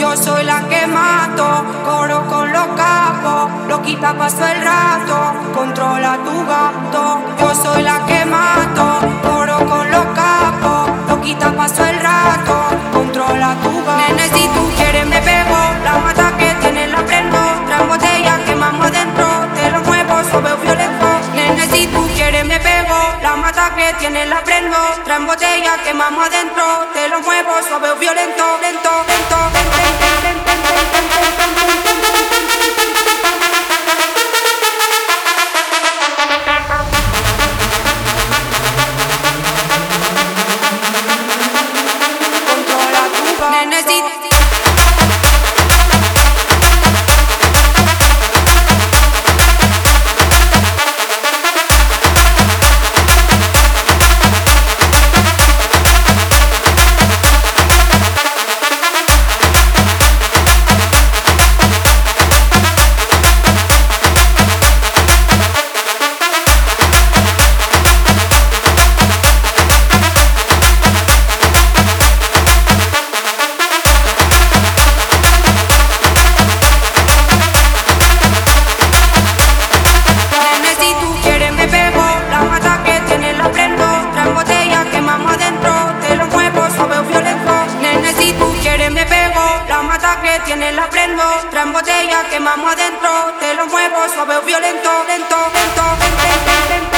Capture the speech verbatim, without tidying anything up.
Yo soy la que mato, coro con los capos, lo quita paso el rato, controla tu gato. Yo soy la que mato, coro con los capos, lo quita paso el rato, controla tu gato. Nene, si tú quieres me pego, la mata que tiene la prendo, traen botella quemamos adentro, te lo muevo suave o violento. Nene, si tú quieres me pego, la mata que tiene la prendo, traen botella quemamos adentro, te lo muevo suave o violento, lento, lento, lento, lento, lento, lento, lento. Tiene la prendo, traen botella, quemamos adentro, te lo muevo suave o violento, lento, lento, lento, lento, lento.